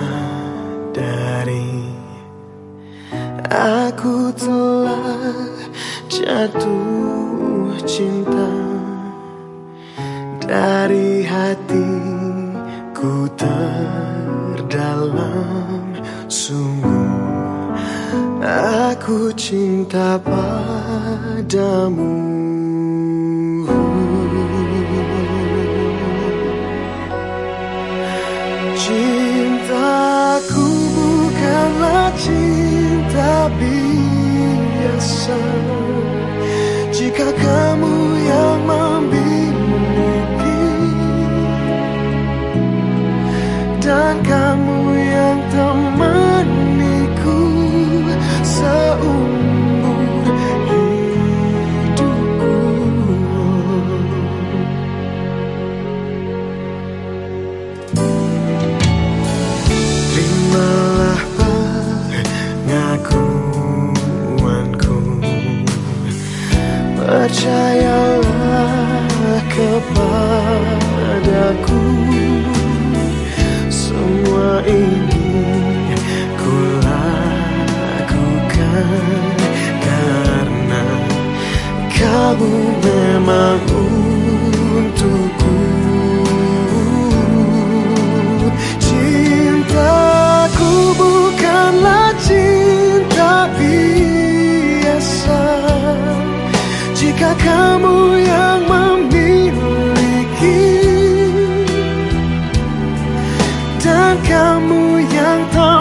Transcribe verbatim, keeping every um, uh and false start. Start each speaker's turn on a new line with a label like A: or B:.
A: sadari aku telah jatuh cinta dari hatiku terdalam. Sungguh aku cinta padamu. Cintaku bukanlah cinta biasa. Jika kamu yang memiliki dan kamu yang temaniku seumur hidupku, terimalah pengakuanku, percayalah kepadaku. Semua ini ku lakukan karena kamu memang untukku. Cintaku bukanlah cinta biasa. Jika kamu yang memiliki dan kamu yang tahu